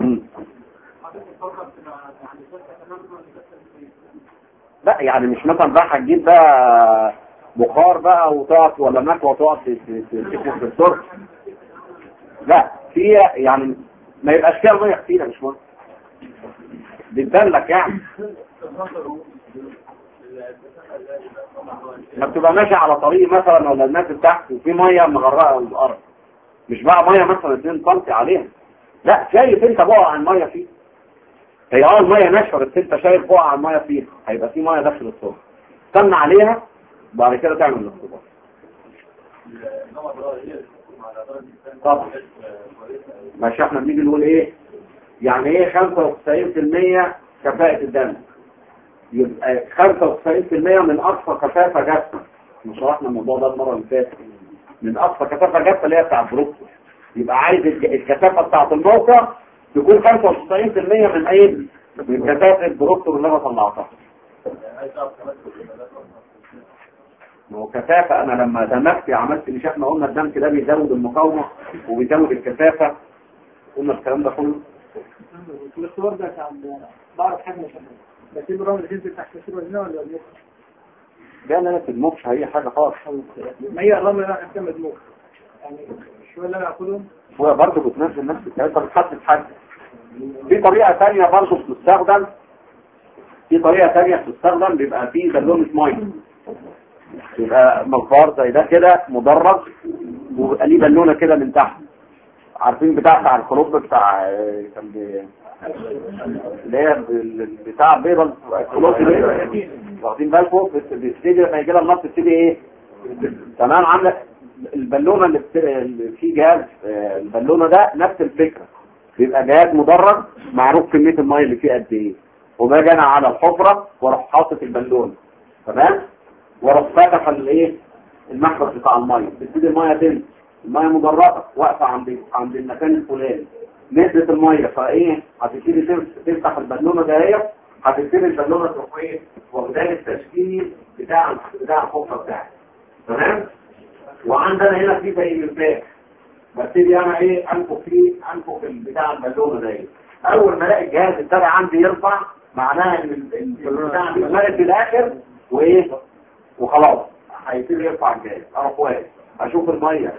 لا يعني مش مثلا بقى هتجيب بقى بخار بقى وتقعد ولا مكوى وتقعد تكنس في الترك. لا في يعني ما يبقاش فيها ميه كتيره، مش مهم بتبان لك يعني. ما بتبقى ماشي على طريق مثلا ولا الناس تحت وفي ميه مغرقه الارض، مش بقى ميه مثلا اتنين سم عليها، لا شايف انت بقى عن الميه فيه. هي اه الميه ناشفه بس انت شايف بقى عن الميه فيه، هيبقى في ميه داخل الصوره استنى عليها وبعد كده تعمل الاختبار. طبعا ماشي. احنا بنيجي نقول ايه يعني ايه خمسة وتسعين بالمية كفاءة الدم؟ يبقى خمسة وتسعين بالمية من اقصى كثافه جسم. احنا شرحنا الموضوع ده المره اللي فاتت. من اقصى كثافه جسم اللي هي بتاع البروكتور، يبقى عايز الكثافه بتاعه الموقع تكون خمسة وتسعين بالمية من ايه؟ من كثافه البروكتور اللي انا طلعتها. ما هو كثافه انا لما دمجت عملت مش احنا قلنا الدم كده بيزود المقاومه وبيزود الكثافه، قلنا الكلام ده كله. الاختبار ده عشان بعرف حاجه مش عارف بس الرمل اللي تنزل تحت السير وزنها ولا ولا ده انا ما تدمجش اي حاجه خالص. ما هي الرمل اللي انا هكمل دموع يعني شو اللي انا اخدهم هو برضه بتنزل نفس الكلام، انت بتحدد حد. في طريقه ثانيه برضه بتستخدم، في طريقه ثانيه بتستخدم بيبقى فيه بالونه ميه، يبقى مقفار زي ده كده مدرج ويبقى ليه بالونه كده من تحت. عارفين بتاع بتاع الخروج بتاع كان اللي هي بتاع بيضه الخروج دي، واخدين بالكم؟ بتبتدي لما يجي لها النص بتبتدي ايه؟ تمام. عامله البالونه اللي في جهاز البالونه ده نفس الفكره، بيبقى جهاز مدرج معروف كميه الميه اللي فيه قد ايه، وباجي انا على الحفره واروح حاطط البالونه تمام، واروح فاتح الايه؟ المحبس بتاع الميه، بتبتدي الميه تنزل، الميه مجرده واقفه عند عند المكان الفلاني، نزلت الميه فايه؟ هتبتدي تفتح البالونه دهيت، هتبتدي البالونه تروح ايه؟ واخدان التشكيل بتاع بتاع الحفره بتاعتي تمام. وعندنا هنا في زي المفتاح، ببتدي انا ايه؟ انفخ فيه انفخ بتاع البالونه دهيت. اول ما الاقي الجهاز التابع عندي يرفع معناها ان البتاع دي مالت في الاخر وايه؟ وخلاص هيبتدي يرفع الجهاز. اروح واقف اشوف الميه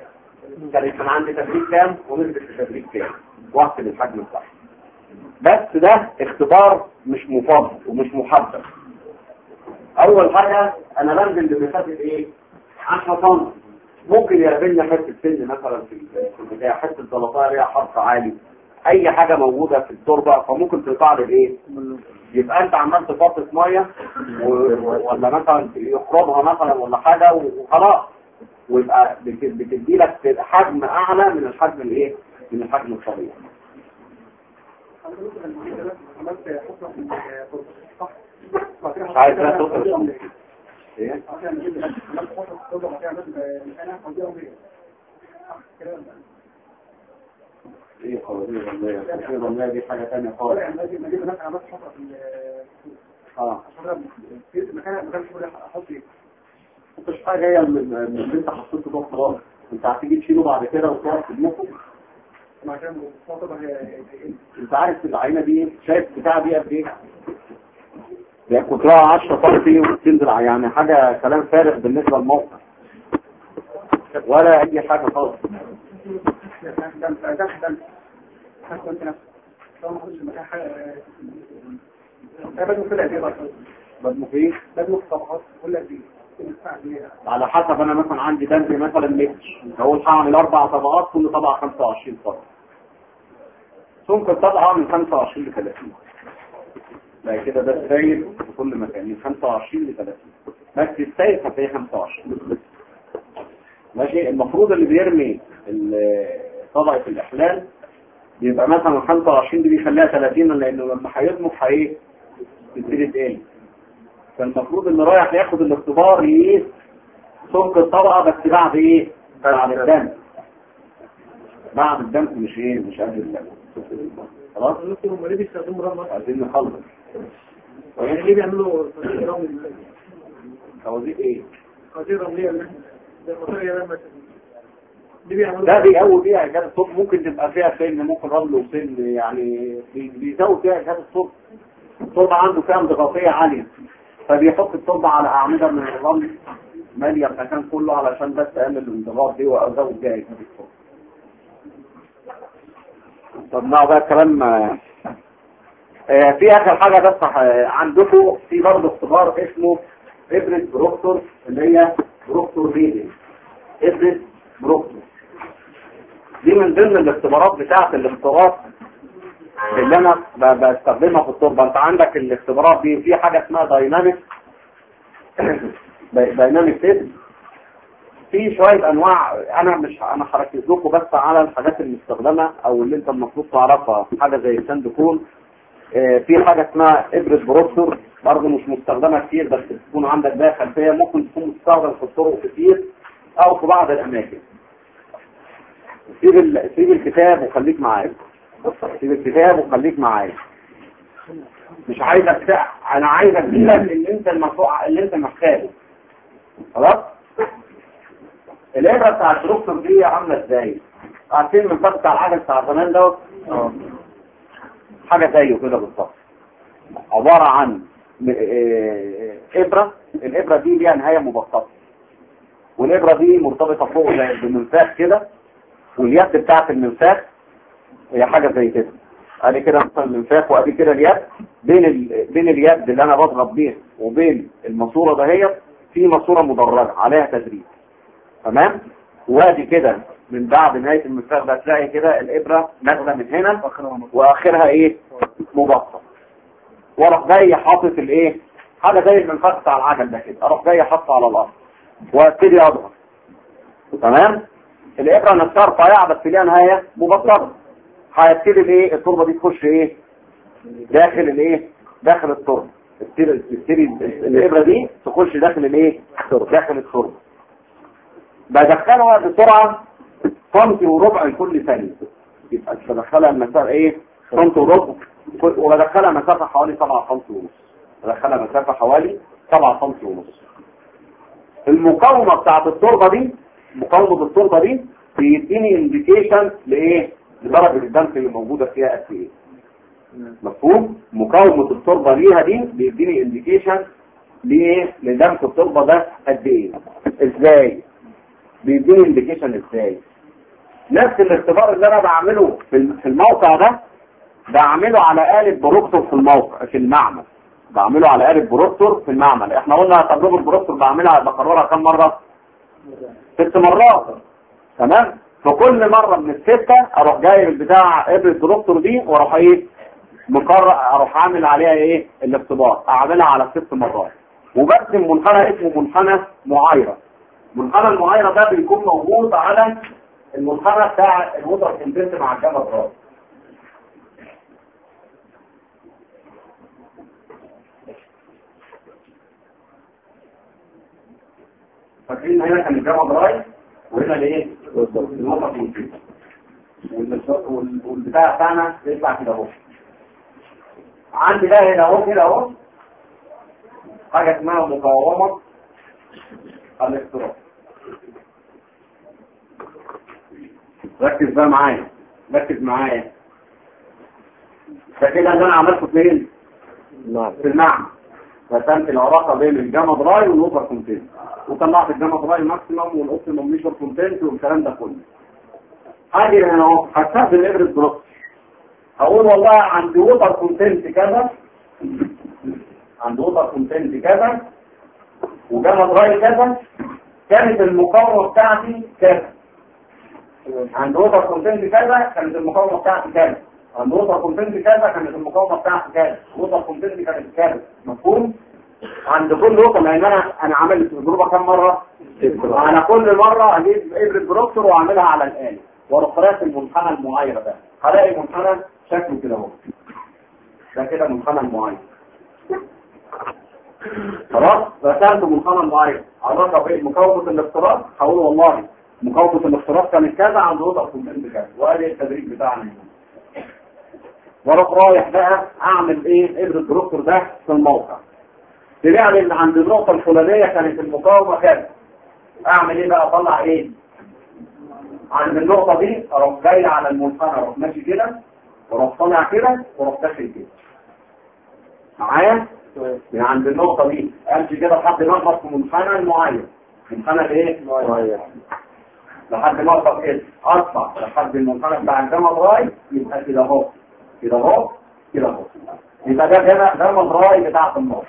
كان كان عندي تدريج كام ونزلت التدريج كام واحسب الحجم بتاعه. بس ده اختبار مش مفضل ومش محدد. اول حاجه انا بنزل بمسافه ايه عشرة سم، ممكن يقابلنا حته سن مثلا في البدايه، حته زلطه ليها حرف عالي، اي حاجه موجوده في التربه فممكن تقطع لي ايه. يبقى انت عمال تفطس ميه ولا مثلا يخرجها مثلا ولا حاجه وخلاص، ويبقى بتدي لك حجم اعلى من الحجم الايه من الحجم الطبيعي. مش عايز لا توصل ايه ايه قوانين الرملية الرملية دي حاجة تانية خالص. اه مكان مكان شغل احط ايه مش حاجة هي من اللي انت حطيته ده خلاص، انت هتيجي تشيله بعد كده وتقعد في دماغك. انت عارف العينة دي شايف بتاع دي قد ايه؟ يعني قطرها عشرة سنتي وتنزل يعني حاجة كلام فارغ بالنسبة للموقع ولا اي حاجة خالص. بدمه فيه؟ بدمه في طبقات ولا دي على حسب انا مثلا عندي دمج مثلا متر، هقول هعمل اربع طبقات كل طبقة خمسة وعشرين طبقة، ممكن طبقة من خمسة وعشرين ل ثلاثين. لا كده ده السيد في كل مكان من خمسة وعشرين ل ثلاثين، بس السيد هتلاقيه خمسة وعشرين. ماشي. المفروض اللي بيرمي طبقة الإحلال بيبقى مثلا خمسة وعشرين دي بيخليها ثلاثين، لأنه لما هيضمخ هي تبتدي تقل. فالمفروض اللي رايح ياخد الاختبار يقيس سمك الطبقة بس بعد ايه؟ بعد الدم. بعد الدم مش ايه؟ مش قبل الدم. خلاص؟ هم ليه بيستخدموا رمل؟ عايزين نخلص. يعني ليه بيعملوا رمل؟ خوازيق ايه؟ خوازيق رملية اللي زي المطرية لما ليه بيعملوا؟ ده بيقوي بيها إجهاد الصوت، ممكن تبقى فيها سن، ممكن رمل وسن، يعني بيزود فيها إجهاد الصوت. التربة عنده فيها انضغاطية عالية، فبيحط التربة على أعمدة من الرمل مالية المكان كله علشان بس أقلل الانضغاط دي وأزود بيها إجهاد الصوت. طب نعم بقى الكلام. آه في آخر حاجة بس عندكم في برضه اختبار اسمه إبرة بروكتور، اللي هي بروكتور ريدنج. إبرة بروكتور دي من ضمن الاختبارات بتاعة الاختبارات اللي انا بستخدمها في التربة. انت عندك الاختبارات دي في حاجة اسمها دايناميك دايناميك تيست. في شوية انواع، انا مش انا هركز لكم بس على الحاجات المستخدمة او اللي انت المفروض تعرفها، حاجة زي الساندكون. في حاجة اسمها ابرة بروكتور برضه مش مستخدمة كتير، بس تكون عندك بقى خلفية، ممكن تكون مستخدم في الطرق كتير او في بعض الاماكن. سيب سيب الكتاب وخليك معايا. سيب الكتاب وخليك معايا. مش عايزك تع... انا عايزك تقول اللي انت المفروع اللي انت محتاجه. خلاص. الابره بتاع البروكتور دي عامله ازاي؟ عارفين من فتره العجل بتاع زمان دوت؟ اه حاجه زيه كده بالظبط. عباره عن ابره، الابره دي ليها نهايه مبسطه، والابره دي مرتبطه فوق زي بمنفاخ كده، واليد بتاعت المنفاخ هي حاجة زي كده. ادي كده مثلا المنفاخ، وادي كده اليد. بين ال... بين اليد اللي انا بضغط بيها وبين الماسوره دهيت في ماسوره مدرجه عليها تدريج. تمام. وادي كده من بعد نهايه المنفاخ ده تلاقي كده الابره نازله من هنا واخرها ايه؟ مبسط. واروح جاي حاطط الايه؟ حاجه زي المنفاخ بتاع العجل ده كده، اروح جاي حاطه على الارض وابتدي اضغط. تمام. الابره نفسها رفيعه بس ليها نهايه مبسطه. هيبتدي الايه؟ التربه دي تخش ايه؟ داخل الايه؟ داخل التربه. تبتدي الابره دي تخش داخل الايه؟ داخل التربه. بدخلها بسرعه سنتي وربع لكل ثانيه. يبقى بدخلها المسافه ايه؟ سنتي وربع، وبدخلها مسافه حوالي سبعة سنتي ونص. بدخلها مسافه حوالي سبعة سنتي ونص. المقاومه بتاعت التربه دي، مقاومه التربه دي بيديني انديكيشن لايه؟ لدرجه الدمج اللي موجوده فيها قد ايه. مفهوم؟ مقاومه التربه ليها دي بيديني انديكيشن ليه؟ لدمج التربه ده قد ايه. ازاي؟ بيديني انديكيشن ازاي؟ نفس الاختبار اللي انا بعمله في في الموقع ده بعمله على آلة بروكتور في الموقع في المعمل. بعمله على آلة بروكتور في المعمل. احنا قلنا تجربة البروكتور بعملها بكررها كم مرة؟ ست مرات. تمام؟ فكل مرة من الستة اروح جايب البتاع ابرة البروكتور دي واروح ايه مقرر اروح اعمل عليها ايه الاختبار. اعملها على ست مرات وبرسم منحنى اسمه منحنى معايرة. منحنى المعايرة ده بيكون موجود على المنحنى بتاع الوتر كونتنت مع الجامعة الراس. فاكرين هنا كان الجامعة دراي وهنا الايه الوتر كونتنت والبتاع بتاعنا بيطلع كده اهو. عندي ده هنا اهو كده اهو حاجه اسمها مقاومه الاختراق. ركز بقى معايا ركز معايا. فكده اللي انا عملته فين؟ في المعمل. رسمت العلاقه بين الجاما دراي والوتر كونتنت وطلعت الجاما دراي ماكسيمم والاوبتيمم ميجر كونتنت والكلام ده كله. هاجي هنا اهو هستخدم الابره بروكس. هقول والله عندي ووتر كونتنت كذا عندي ووتر كونتنت كذا وجاما دراي كذا. كانت المقاومه بتاعتي كذا. عند ووتر كونتنت كذا كانت المقاومه بتاعتي كذا. عند ووتر كونتنت كذا كانت المقاومه بتاعتي كذا. ووتر كونتنت كانت كذا. مفهوم؟ عند كل نقطه لان انا انا عملت التجربه كم مره؟ انا كل مره اجيب ابره بروكتور واعملها على الاله واروح راسم المنحنى المعايره ده. هلاقي منحنى شكله كده اهو. ده كده منحنى المعايره. خلاص رسمت منحنى المعايره. علاقه بين مقاومه الاختراق هقول والله مقاومه الاختراق كانت كذا عند وضع كونتنت كذا وادي التدريج بتاعنا هنا. واروح رايح بقى اعمل ايه ابره البروكتور ده في الموقع. تلاقي ان عند النقطه الفلانيه كانت المقاومه كذا. اعمل ايه بقى؟ اطلع ايه؟ عند النقطه دي اروح جاي على المنحنى اروح ماشي كده واروح طالع كده واروح داخل كده. معايا؟ من عند النقطه دي امشي كده لحد ما اخلص في منحنى المعين. منحنى الايه؟ معين. لحد ما اخلص كده اطلع لحد المنحنى بتاع الجاما دراي يبقى كده اهو كده اهو كده اهو. يبقى ده هنا جاما دراي بتاعت النقطه.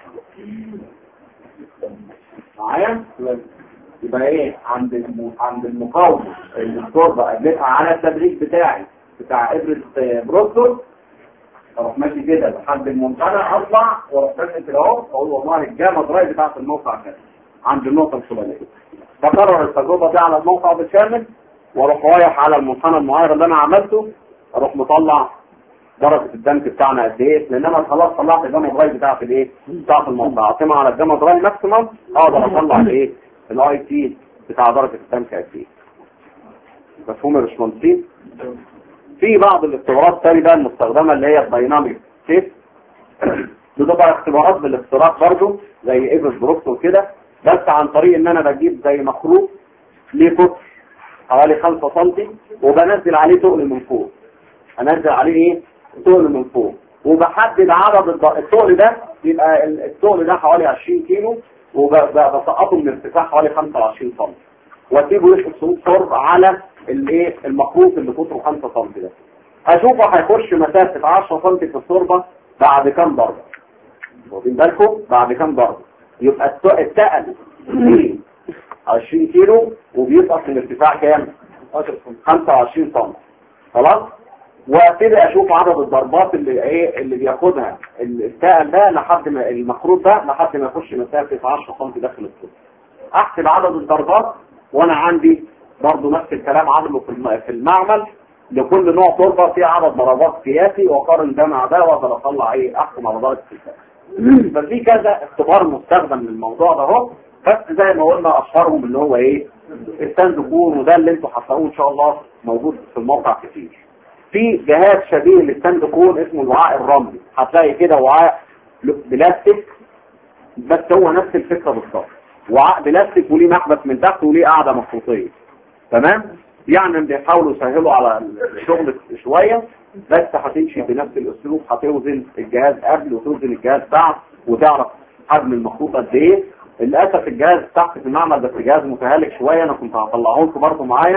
معايا؟ يبقى ايه عند الم... عند المقاومه التربه اديتها على التدريج بتاعي بتاع ابره بروكتور اروح ماشي كده لحد المنحنى اطلع واروح داخل كده اهو اقول والله الجاما دراي بتاعت الموقع كده عند النقطه الفلانيه. بكرر التجربه دي على الموقع بالكامل واروح رايح على المنحنى المعاير اللي انا عملته اروح مطلع درجه الدمج بتاعنا قد ايه لان انا خلاص طلعت الجاما دراي بتاعت الايه بتاعت الموقع. اعتمد على الجاما دراي ماكسيمم اقدر اطلع الايه الاي تي بتاع درجه الدمج قد ايه. مفهوم يا باشمهندسين؟ في بعض الاختبارات الثانيه بقى المستخدمه اللي هي الدايناميك تيست. بتبقى اختبارات بالاختراق برضه زي ابره بروكتور كده بس عن طريق ان انا بجيب زي مخروط ليه قطر حوالي خمسة سنتي وبنزل عليه تقل من فوق. انزل عليه ايه؟ تقل من فوق وبحدد عدد التقل ده. يبقى التقل ده حوالي عشرين كيلو وبسقطه من ارتفاع حوالي خمسة وعشرين سم واسيبه يشرب صوت شرب على الايه المخروط اللي قطره خمسة سم ده. هشوفه هيخش مسافه عشرة سم في التربه بعد كام ضربه. واخدين بالكم؟ بعد كام ضربه. يبقى التقل عشرين كيلو وبيسقط من ارتفاع كام؟ خمسة وعشرين سم. خلاص؟ وابتدي اشوف عدد الضربات اللي ايه اللي بياخدها التقل ده لحد ما المخروط ده لحد ما يخش مسافه عشرة سم داخل التربه. احسب عدد الضربات وانا عندي برضه نفس الكلام عامله في المعمل لكل نوع تربه فيه عدد ضربات قياسي واقارن ده مع ده واقدر اطلع ايه احكم على درجه الكفاءه. ففي كذا اختبار مستخدم للموضوع ده اهو بس زي ما قلنا اشهرهم اللي هو ايه الستاند كون وده اللي انتوا هتلاقوه ان شاء الله موجود في الموقع كتير. في جهاز شبيه للستاند كون اسمه الوعاء الرملي. هتلاقي كده وعاء بلاستيك بس هو نفس الفكره بالظبط. وعاء بلاستيك وليه محبس من تحت وليه قاعده مخروطيه. تمام؟ يعني بيحاولوا يسهلوا على الشغل شويه بس هتمشي بنفس الاسلوب. هتوزن الجهاز قبل وتوزن الجهاز بعد وتعرف حجم المخروط قد ايه. للاسف الجهاز تحت في المعمل بس جهاز متهالك شويه انا كنت هطلعه لكم برضه معايا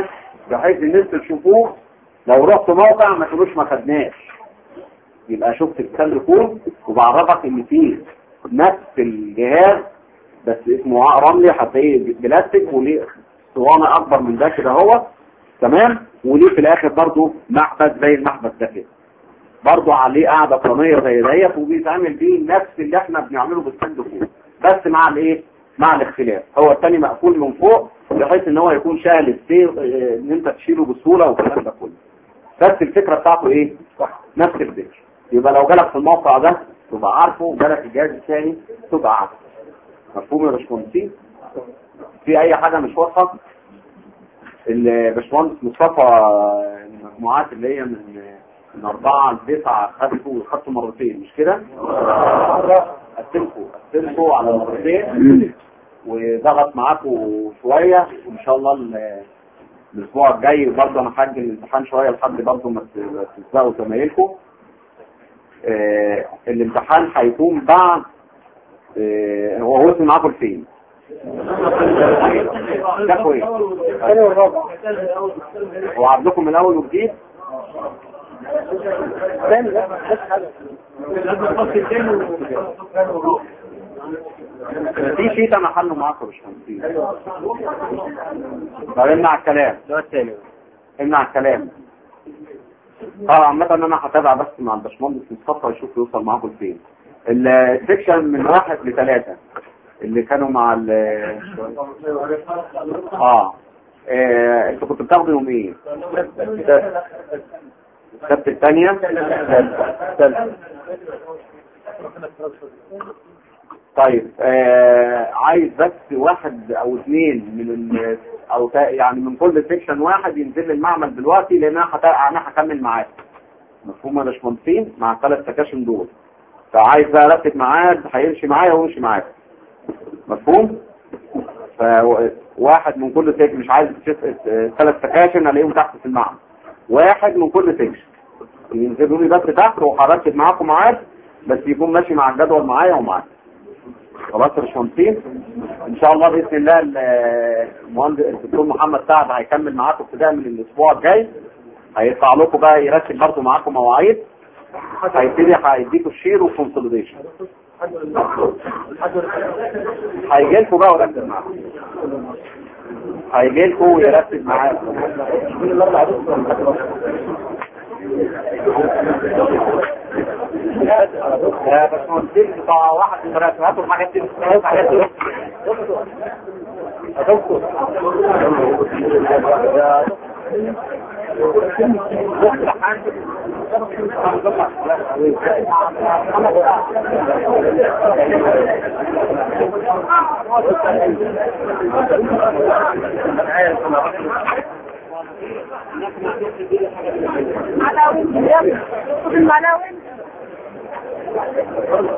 بحيث ان انتوا تشوفوه لو رحت موقع ما تقولوش ما خدناش، يبقى شفت الكلام كود وبعرفك ان فيه نفس الجهاز بس اسمه رملي هتلاقيه بلاستيك وليه اسطوانه اكبر من ده كده هو تمام، وليه في الاخر برضه محبس زي المحبس ده كده برضه عليه قاعده قرنيه زي ديت وبيتعمل بيه نفس اللي احنا بنعمله بالستاند كود بس مع الايه مع الاختلاف. هو الثاني مقفول من فوق بحيث ان هو يكون سهل السير ان انت تشيله بسهوله والكلام ده كله، بس الفكره بتاعته ايه نفس الفكره. يبقى لو جالك في الموقع ده تبقى عارفه وجالك الجهاز الثاني تبقى عارفه. مفهوم يا باشمهندسين؟ في اي حاجه مش واضحه؟ الباشمهندس مصطفى المجموعات اللي هي من من أربعة لتسعة خدتوا خدتوا مرتين مش كده؟ قسمتوا قسمتوا على مرتين وضغط معاكم شويه وان شاء الله الاسبوع الجاي برضه انا هاجل الامتحان شويه لحد برضه ما تسبقوا زمايلكم. آه الامتحان هيكون بعد آه هو وصل معاكم فين؟ ده كويس. هو عندكم من الاول وجديد؟ في شيء انا حله معاكم مش خمسين. طب امنع الكلام. امنع الكلام. اه عامة انا هتابع بس مع الباشمهندس مصطفى يشوف يوصل معاكم لفين. السكشن من واحد لثلاثة اللي كانوا مع ال اه انتوا كنتوا بتاخدوا يوم ايه؟ السبت الثانية طيب آه عايز بس واحد او اثنين من او يعني من كل سيكشن واحد ينزل المعمل دلوقتي لان انا هكمل معاك. مفهوم يا باشمهندسين مع الثلاث سكاشن دول، فعايز بقى ارتب معاك هيمشي معايا ويمشي معاك. مفهوم؟ فواحد من كل سيكشن مش عايز ثلاث سكاشن الاقيهم تحت في المعمل، واحد من كل سيكشن ينزلوا لي بس تحت وهرتب معاكم معاك بس يكون ماشي مع الجدول معايا ومعاك. خلاص يا باشمهندسين ان شاء الله باذن الله المهندس الدكتور محمد سعد هيكمل معاكم ابتداء من الاسبوع الجاي، هيطلع لكم بقى يرتب برضه معاكم مواعيد، هيبتدي هيديكوا الشير والكونسوليديشن، هيجي لكم بقى ويرتب معاكم، هيجي لكم ويرتب معاكم. يا باشمهندسين بتاع واحد من ثلاثة هاتوا الحاجات دي الحاجات دي يا دكتور على وين؟ على وين؟